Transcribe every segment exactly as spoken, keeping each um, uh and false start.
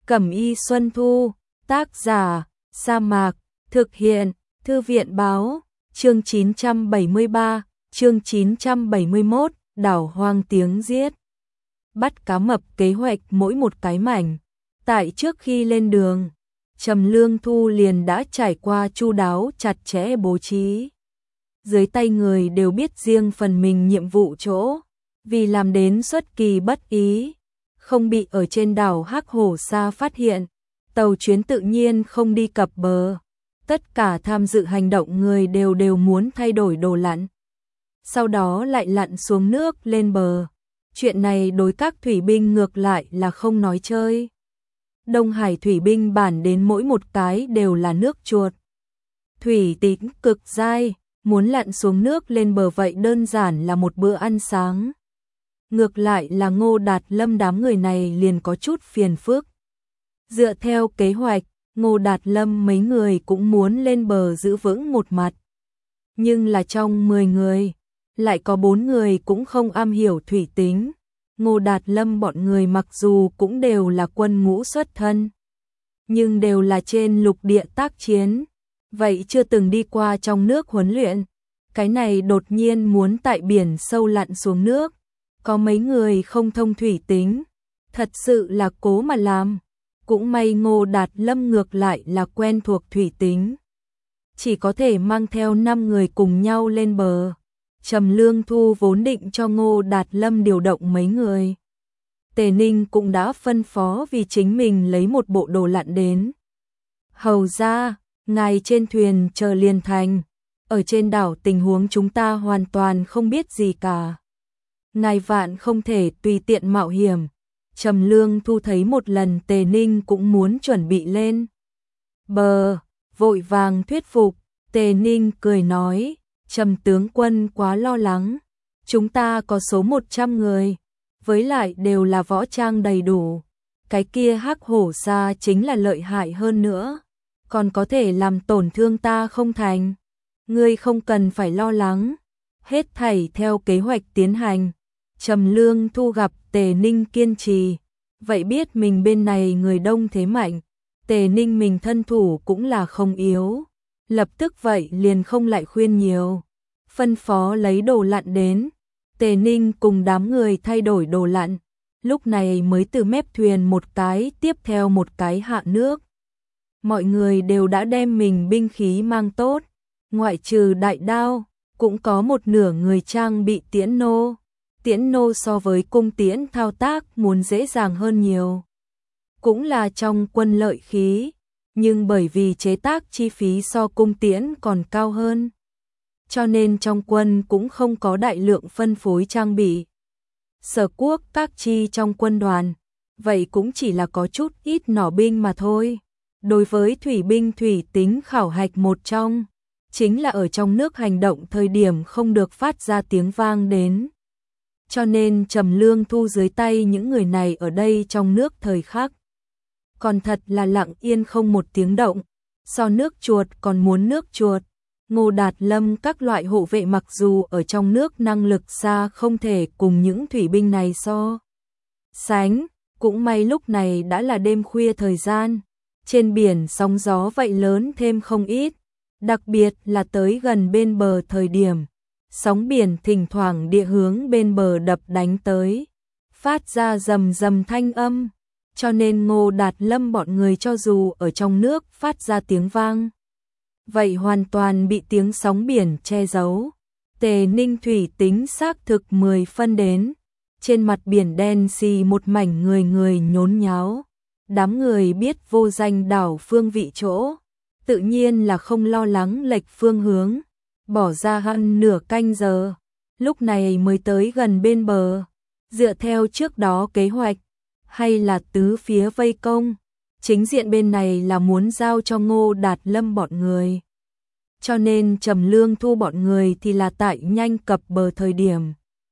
Cẩm y Xuân Thu, tác giả, Sa Mạc, thực hiện, Thư viện báo, chương chín trăm bảy mươi ba, chương chín trăm bảy mươi mốt, đảo hoang tiếng giết. Bắt cá mập kế hoạch mỗi một cái mảnh. Tại trước khi lên đường, Trầm Lương Thu liền đã trải qua chu đáo chặt chẽ bố trí. Dưới tay người đều biết riêng phần mình nhiệm vụ chỗ, vì làm đến xuất kỳ bất ý, không bị ở trên đảo Hắc Hổ Sa phát hiện, tàu chuyến tự nhiên không đi cập bờ. Tất cả tham dự hành động người đều đều muốn thay đổi đồ lặn, sau đó lại lặn xuống nước lên bờ. Chuyện này đối các thủy binh ngược lại là không nói chơi. Đông Hải thủy binh bản đến mỗi một cái đều là nước chuột. Thủy tính cực dai, muốn lặn xuống nước lên bờ vậy đơn giản là một bữa ăn sáng. Ngược lại là Ngô Đạt Lâm đám người này liền có chút phiền phức. Dựa theo kế hoạch, Ngô Đạt Lâm mấy người cũng muốn lên bờ giữ vững một mặt. Nhưng là trong mười người, lại có bốn người cũng không am hiểu thủy tính. Ngô Đạt Lâm bọn người mặc dù cũng đều là quân ngũ xuất thân, nhưng đều là trên lục địa tác chiến, vậy chưa từng đi qua trong nước huấn luyện. Cái này đột nhiên muốn tại biển sâu lặn xuống nước, có mấy người không thông thủy tính, thật sự là cố mà làm. Cũng may Ngô Đạt Lâm ngược lại là quen thuộc thủy tính, chỉ có thể mang theo năm người cùng nhau lên bờ. Trầm Lương Thu vốn định cho Ngô Đạt Lâm điều động mấy người. Tề Ninh cũng đã phân phó vì chính mình lấy một bộ đồ lặn đến. Hầu ra, ngài trên thuyền chờ liền thành. Ở trên đảo tình huống chúng ta hoàn toàn không biết gì cả. Ngài vạn không thể tùy tiện mạo hiểm. Trầm Lương Thu thấy một lần Tề Ninh cũng muốn chuẩn bị lên bờ, vội vàng thuyết phục. Tề Ninh cười nói, Trầm tướng quân quá lo lắng, chúng ta có số một trăm người, với lại đều là võ trang đầy đủ. Cái kia Hắc Hổ Sa chính là lợi hại hơn nữa, còn có thể làm tổn thương ta không thành. Ngươi không cần phải lo lắng, hết thảy theo kế hoạch tiến hành. Trầm Lương Thu gặp Tề Ninh kiên trì, vậy biết mình bên này người đông thế mạnh, Tề Ninh mình thân thủ cũng là không yếu. Lập tức vậy liền không lại khuyên nhiều, phân phó lấy đồ lặn đến. Tề Ninh cùng đám người thay đổi đồ lặn, lúc này mới từ mép thuyền một cái tiếp theo một cái hạ nước. Mọi người đều đã đem mình binh khí mang tốt, ngoại trừ đại đao, cũng có một nửa người trang bị tiễn nô. Tiễn nô so với cung tiễn thao tác muốn dễ dàng hơn nhiều, cũng là trong quân lợi khí, nhưng bởi vì chế tác chi phí so cung tiễn còn cao hơn, cho nên trong quân cũng không có đại lượng phân phối trang bị. Sở quốc các chi trong quân đoàn, vậy cũng chỉ là có chút ít nỏ binh mà thôi. Đối với thủy binh thủy tính khảo hạch một trong, chính là ở trong nước hành động thời điểm không được phát ra tiếng vang đến. Cho nên Trầm Lương Thu dưới tay những người này ở đây trong nước thời khắc còn thật là lặng yên không một tiếng động, so nước chuột còn muốn nước chuột. Ngô Đạt Lâm các loại hộ vệ mặc dù ở trong nước năng lực xa không thể cùng những thủy binh này so sánh, cũng may lúc này đã là đêm khuya thời gian, trên biển sóng gió vậy lớn thêm không ít, đặc biệt là tới gần bên bờ thời điểm, sóng biển thỉnh thoảng địa hướng bên bờ đập đánh tới, phát ra rầm rầm thanh âm. Cho nên Ngô Đạt Lâm bọn người cho dù ở trong nước phát ra tiếng vang, vậy hoàn toàn bị tiếng sóng biển che giấu. Tề Ninh thủy tính xác thực mười phân đến, trên mặt biển đen xì một mảnh người người nhốn nháo. Đám người biết vô danh đảo phương vị chỗ, tự nhiên là không lo lắng lệch phương hướng, bỏ ra hơn nửa canh giờ, lúc này mới tới gần bên bờ. Dựa theo trước đó kế hoạch, hay là tứ phía vây công, chính diện bên này là muốn giao cho Ngô Đạt Lâm bọn người. Cho nên Trầm Lương Thu bọn người thì là tại nhanh cập bờ thời điểm,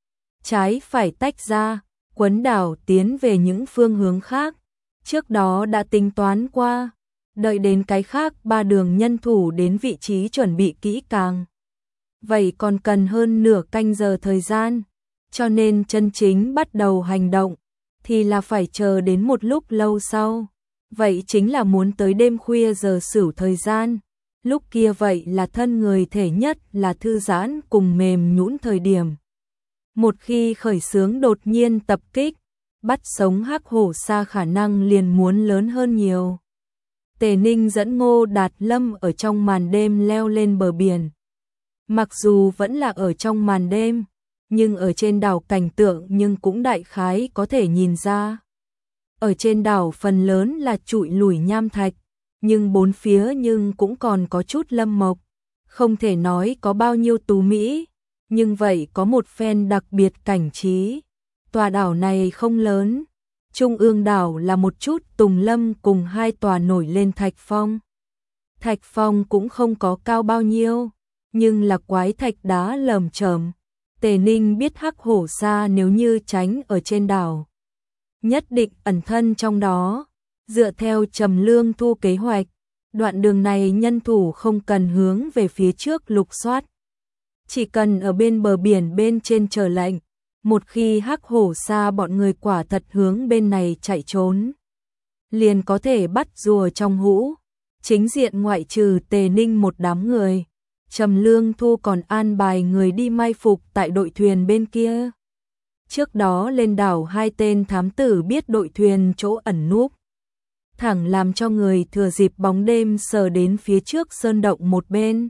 trái phải tách ra, quấn đảo tiến về những phương hướng khác. Trước đó đã tính toán qua, đợi đến cái khác ba đường nhân thủ đến vị trí chuẩn bị kỹ càng, vậy còn cần hơn nửa canh giờ thời gian, cho nên chân chính bắt đầu hành động thì là phải chờ đến một lúc lâu sau. vậy chính là muốn tới đêm khuya giờ sửu thời gian. Lúc kia vậy là thân người thể nhất là thư giãn cùng mềm nhũn thời điểm. Một khi khởi xướng đột nhiên tập kích, bắt sống Hắc Hổ Sa khả năng liền muốn lớn hơn nhiều. Tề Ninh dẫn Ngô Đạt Lâm ở trong màn đêm leo lên bờ biển. Mặc dù vẫn là ở trong màn đêm, nhưng ở trên đảo cảnh tượng nhưng cũng đại khái có thể nhìn ra. Ở trên đảo phần lớn là trụi lủi nham thạch, nhưng bốn phía nhưng cũng còn có chút lâm mộc. Không thể nói có bao nhiêu tú mỹ, nhưng vậy có một phen đặc biệt cảnh trí. Tòa đảo này không lớn, trung ương đảo là một chút tùng lâm cùng hai tòa nổi lên thạch phong. Thạch phong cũng không có cao bao nhiêu, nhưng là quái thạch đá lởm chởm. Tề Ninh biết Hắc Hổ Sa nếu như tránh ở trên đảo, nhất định ẩn thân trong đó. Dựa theo Trầm Lương Thu kế hoạch, đoạn đường này nhân thủ không cần hướng về phía trước lục soát, chỉ cần ở bên bờ biển bên trên chờ lệnh. Một khi Hắc Hổ Sa bọn người quả thật hướng bên này chạy trốn, liền có thể bắt rùa trong hũ. Chính diện ngoại trừ Tề Ninh một đám người, Trầm Lương Thu còn an bài người đi mai phục tại đội thuyền bên kia. Trước đó lên đảo hai tên thám tử biết đội thuyền chỗ ẩn núp, thẳng làm cho người thừa dịp bóng đêm sờ đến phía trước sơn động một bên.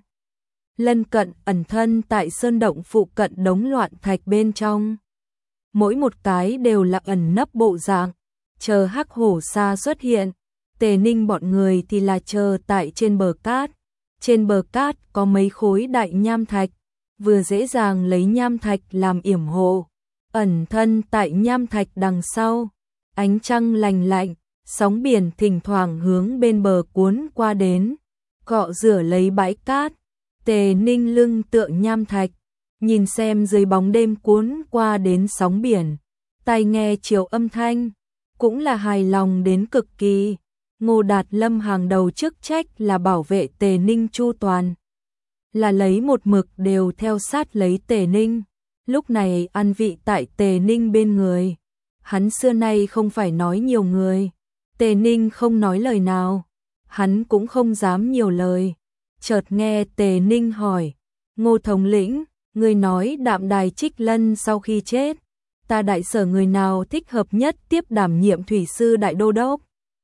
Lân cận ẩn thân tại sơn động phụ cận đống loạn thạch bên trong. Mỗi một cái đều là ẩn nấp bộ dạng, chờ Hắc Hổ Sa xuất hiện. Tề Ninh bọn người thì là chờ tại trên bờ cát. Trên bờ cát có mấy khối đại nham thạch, vừa dễ dàng lấy nham thạch làm yểm hộ. Ẩn thân tại nham thạch đằng sau, ánh trăng lành lạnh, sóng biển thỉnh thoảng hướng bên bờ cuốn qua đến, cọ rửa lấy bãi cát. Tề Ninh lưng tựa nham thạch, nhìn xem dưới bóng đêm cuốn qua đến sóng biển, tai nghe chiều âm thanh, cũng là hài lòng đến cực kỳ. Ngô Đạt Lâm hàng đầu chức trách là bảo vệ Tề Ninh chu toàn, là lấy một mực đều theo sát lấy Tề Ninh. Lúc này an vị tại Tề Ninh bên người, hắn xưa nay không phải nói nhiều người. Tề Ninh không nói lời nào, hắn cũng không dám nhiều lời. Chợt nghe Tề Ninh hỏi, Ngô thống lĩnh, người nói Đạm Đài Trích Lân sau khi chết, ta đại sở người nào thích hợp nhất tiếp đảm nhiệm thủy sư đại đô đốc?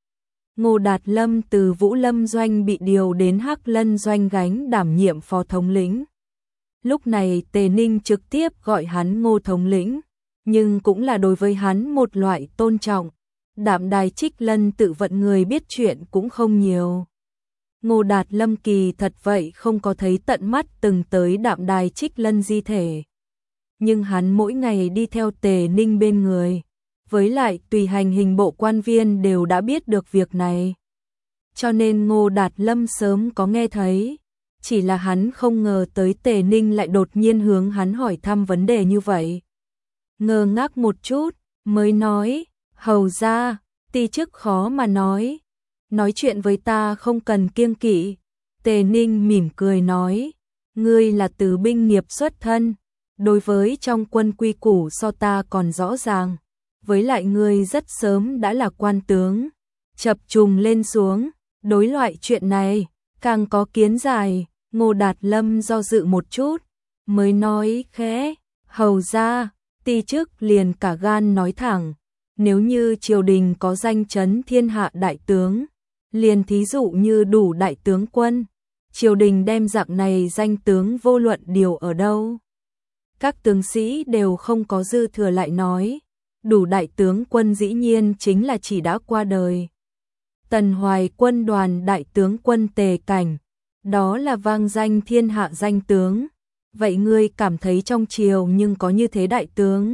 Ngô Đạt Lâm từ Vũ Lâm Doanh bị điều đến Hắc Lân Doanh gánh đảm nhiệm phó thống lĩnh. Lúc này Tề Ninh trực tiếp gọi hắn Ngô thống lĩnh, nhưng cũng là đối với hắn một loại tôn trọng. Đạm Đài Trích Lân tự vận người biết chuyện cũng không nhiều. Ngô Đạt Lâm kỳ thật vậy không có thấy tận mắt từng tới Đạm Đài Trích Lân di thể. Nhưng hắn mỗi ngày đi theo Tề Ninh bên người, với lại tùy hành hình bộ quan viên đều đã biết được việc này. Cho nên Ngô Đạt Lâm sớm có nghe thấy, chỉ là hắn không ngờ tới Tề Ninh lại đột nhiên hướng hắn hỏi thăm vấn đề như vậy. Ngơ ngác một chút, mới nói, hầu ra, ti chức khó mà nói. Nói chuyện với ta không cần kiêng kỵ. Tề Ninh mỉm cười nói, ngươi là từ binh nghiệp xuất thân, đối với trong quân quy củ so ta còn rõ ràng. Với lại ngươi rất sớm đã là quan tướng, chập trùng lên xuống, đối loại chuyện này, càng có kiến giải. Ngô Đạt Lâm do dự một chút, mới nói khẽ, hầu ra, ti chức liền cả gan nói thẳng, nếu như triều đình có danh chấn thiên hạ đại tướng, liền thí dụ như đủ đại tướng quân, triều đình đem dạng này danh tướng vô luận điều ở đâu. Các tướng sĩ đều không có dư thừa lại nói, đủ đại tướng quân dĩ nhiên chính là chỉ đã qua đời. Tần Hoài quân đoàn đại tướng quân Tề Cảnh, đó là vang danh thiên hạ danh tướng. Vậy ngươi cảm thấy trong triều nhưng có như thế đại tướng?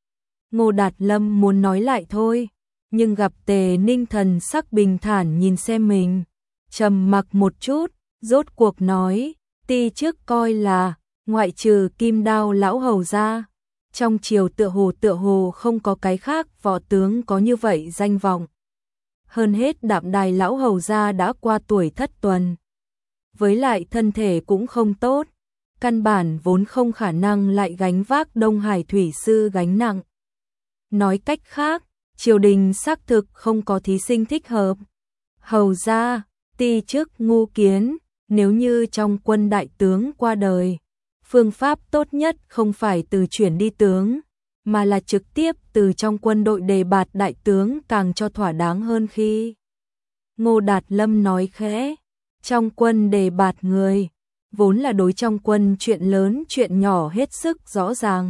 Ngô Đạt Lâm muốn nói lại thôi, nhưng gặp Tề Ninh thần sắc bình thản nhìn xem mình, trầm mặc một chút, rốt cuộc nói, ti trước coi là, ngoại trừ Kim Đao lão hầu ra, trong triều tựa hồ tựa hồ không có cái khác võ tướng có như vậy danh vọng. Hơn hết Đạm Đài lão hầu ra đã qua tuổi thất tuần, với lại thân thể cũng không tốt, căn bản vốn không khả năng lại gánh vác Đông Hải thủy sư gánh nặng. Nói cách khác, triều đình xác thực không có thí sinh thích hợp, Hầu ra, ti chức ngu kiến, nếu như trong quân đại tướng qua đời, phương pháp tốt nhất không phải từ chuyển đi tướng, mà là trực tiếp từ trong quân đội đề bạt đại tướng càng cho thỏa đáng hơn khi. Ngô Đạt Lâm nói khẽ, trong quân đề bạt người, vốn là đối trong quân chuyện lớn chuyện nhỏ hết sức rõ ràng.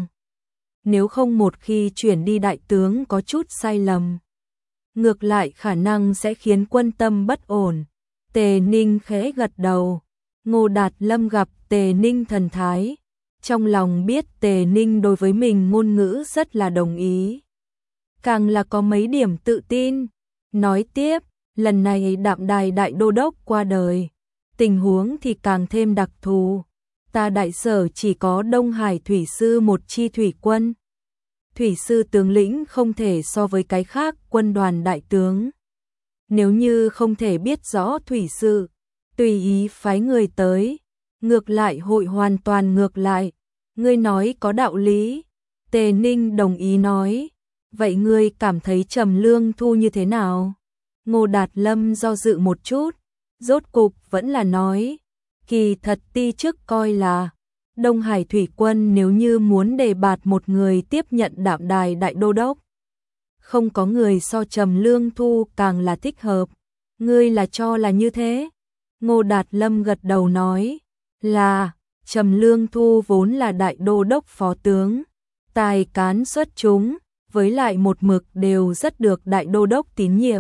Nếu không một khi chuyển đi đại tướng có chút sai lầm, ngược lại khả năng sẽ khiến quân tâm bất ổn. Tề Ninh khẽ gật đầu, Ngô Đạt Lâm gặp Tề Ninh thần thái, trong lòng biết Tề Ninh đối với mình ngôn ngữ rất là đồng ý. Càng là có mấy điểm tự tin, nói tiếp, lần này Đạm Đài đại đô đốc qua đời, tình huống thì càng thêm đặc thù. Ta đại sở chỉ có Đông Hải thủy sư một chi thủy quân. Thủy sư tướng lĩnh không thể so với cái khác quân đoàn đại tướng. Nếu như không thể biết rõ thủy sư, tùy ý phái người tới, ngược lại hội hoàn toàn ngược lại. Ngươi nói có đạo lý. Tề Ninh đồng ý nói, vậy ngươi cảm thấy Trầm Lương Thu như thế nào? Ngô Đạt Lâm do dự một chút, rốt cục vẫn là nói, kỳ thật ti chức coi là Đông Hải thủy quân nếu như muốn đề bạt một người tiếp nhận Đạm Đài đại đô đốc, không có người so Trầm Lương Thu càng là thích hợp. Ngươi là cho là như thế? Ngô Đạt Lâm gật đầu nói, là, Trầm Lương Thu vốn là đại đô đốc phó tướng, tài cán xuất chúng, với lại một mực đều rất được đại đô đốc tín nhiệm.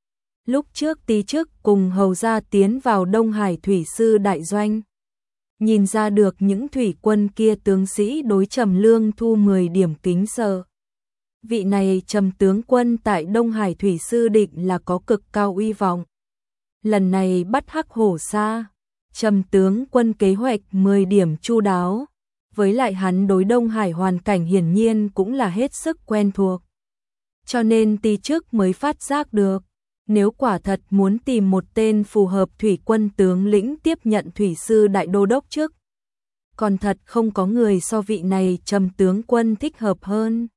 Lúc trước tí chức cùng hầu gia tiến vào Đông Hải thủy sư đại doanh, nhìn ra được những thủy quân kia tướng sĩ đối Trầm Lương Thu mười điểm kính sợ. Vị này Trầm tướng quân tại Đông Hải thủy sư định là có cực cao uy vọng. Lần này bắt Hắc Hổ Sa, Trầm tướng quân kế hoạch mười điểm chu đáo, với lại hắn đối Đông Hải hoàn cảnh hiển nhiên cũng là hết sức quen thuộc. Cho nên ti chức mới phát giác được, nếu quả thật muốn tìm một tên phù hợp thủy quân tướng lĩnh tiếp nhận thủy sư đại đô đốc trước, còn thật không có người so vị này Trầm tướng quân thích hợp hơn.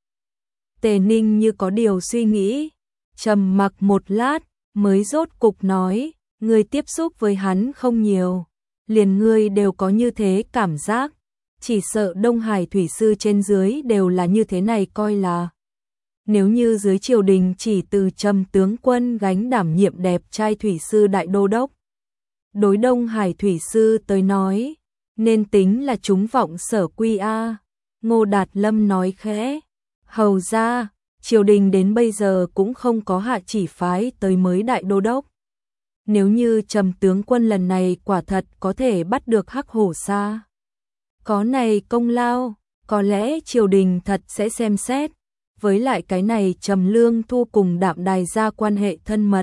Tề Ninh như có điều suy nghĩ, trầm mặc một lát, mới rốt cục nói, ngươi tiếp xúc với hắn không nhiều, liền ngươi đều có như thế cảm giác, chỉ sợ Đông Hải thủy sư trên dưới đều là như thế này coi là. Nếu như dưới triều đình chỉ từ Trầm tướng quân gánh đảm nhiệm đẹp trai thủy sư đại đô đốc, đối Đông Hải thủy sư tới nói, nên tính là chúng vọng sở quy a. Ngô Đạt Lâm nói khẽ, hầu ra, triều đình đến bây giờ cũng không có hạ chỉ phái tới mới đại đô đốc. Nếu như Trầm tướng quân lần này quả thật có thể bắt được Hắc Hổ Sa, có này công lao, có lẽ triều đình thật sẽ xem xét. Với lại cái này Trầm Lương Thu cùng Đạm Đài gia quan hệ thân mật,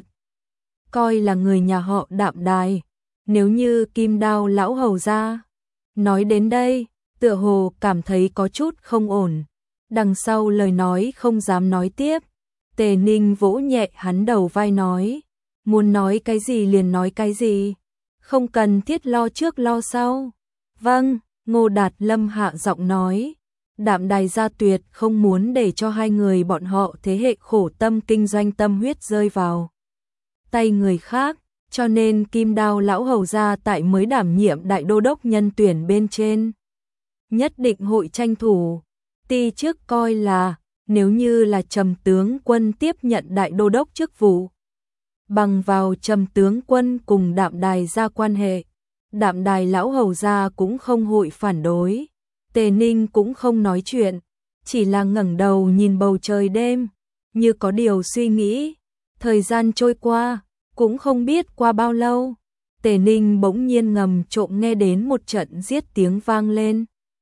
coi là người nhà họ Đạm Đài. Nếu như Kim Đao lão hầu gia nói đến đây, tựa hồ cảm thấy có chút không ổn, đằng sau lời nói không dám nói tiếp. Tề Ninh vỗ nhẹ hắn đầu vai nói, muốn nói cái gì liền nói cái gì, không cần thiết lo trước lo sau. Vâng, Ngô Đạt Lâm hạ giọng nói, Đạm Đài gia tuyệt không muốn để cho hai người bọn họ thế hệ khổ tâm kinh doanh tâm huyết rơi vào tay người khác, cho nên Kim Đao lão hầu gia tại mới đảm nhiệm đại đô đốc nhân tuyển bên trên, nhất định hội tranh thủ. Ti trước coi là, nếu như là Trầm tướng quân tiếp nhận đại đô đốc chức vụ, bằng vào Trầm tướng quân cùng Đạm Đài gia quan hệ, Đạm Đài lão hầu gia cũng không hội phản đối. Tề Ninh cũng không nói chuyện, chỉ là ngẩng đầu nhìn bầu trời đêm, như có điều suy nghĩ. Thời gian trôi qua, cũng không biết qua bao lâu, Tề Ninh bỗng nhiên ngầm trộm nghe đến một trận giết tiếng vang lên.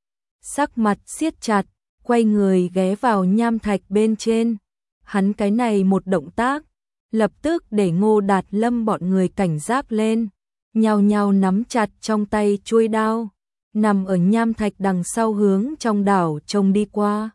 Sắc mặt siết chặt, quay người ghé vào nham thạch bên trên. Hắn cái này một động tác, lập tức để Ngô Đạt Lâm bọn người cảnh giác lên, nhao nhao nắm chặt trong tay chuôi đao, nằm ở nham thạch đằng sau hướng trong đảo trông đi qua.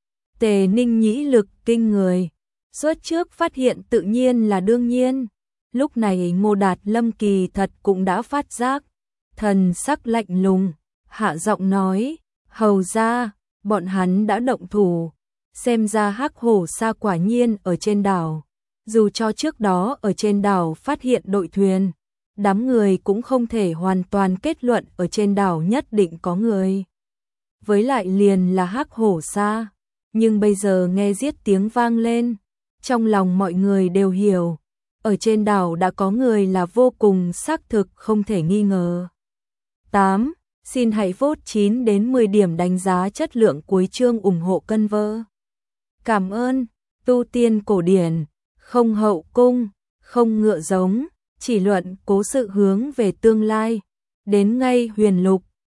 Tề Ninh nhĩ lực kinh người, suốt trước phát hiện tự nhiên là đương nhiên. Lúc này Ngô Đạt Lâm kỳ thật cũng đã phát giác, thần sắc lạnh lùng, hạ giọng nói, hầu ra, bọn hắn đã động thủ, xem ra Hắc Hổ Sa quả nhiên ở trên đảo. Dù cho trước đó ở trên đảo phát hiện đội thuyền, đám người cũng không thể hoàn toàn kết luận ở trên đảo nhất định có người. Với lại liền là Hắc Hổ Sa, nhưng bây giờ nghe giết tiếng vang lên, trong lòng mọi người đều hiểu, ở trên đảo đã có người là vô cùng xác thực không thể nghi ngờ. tám. Xin hãy vote chín đến mười điểm đánh giá chất lượng cuối chương ủng hộ cân vơ. Cảm ơn. Tu tiên cổ điển, không hậu cung, không ngựa giống, chỉ luận cố sự hướng về tương lai. Đến ngay huyền lục,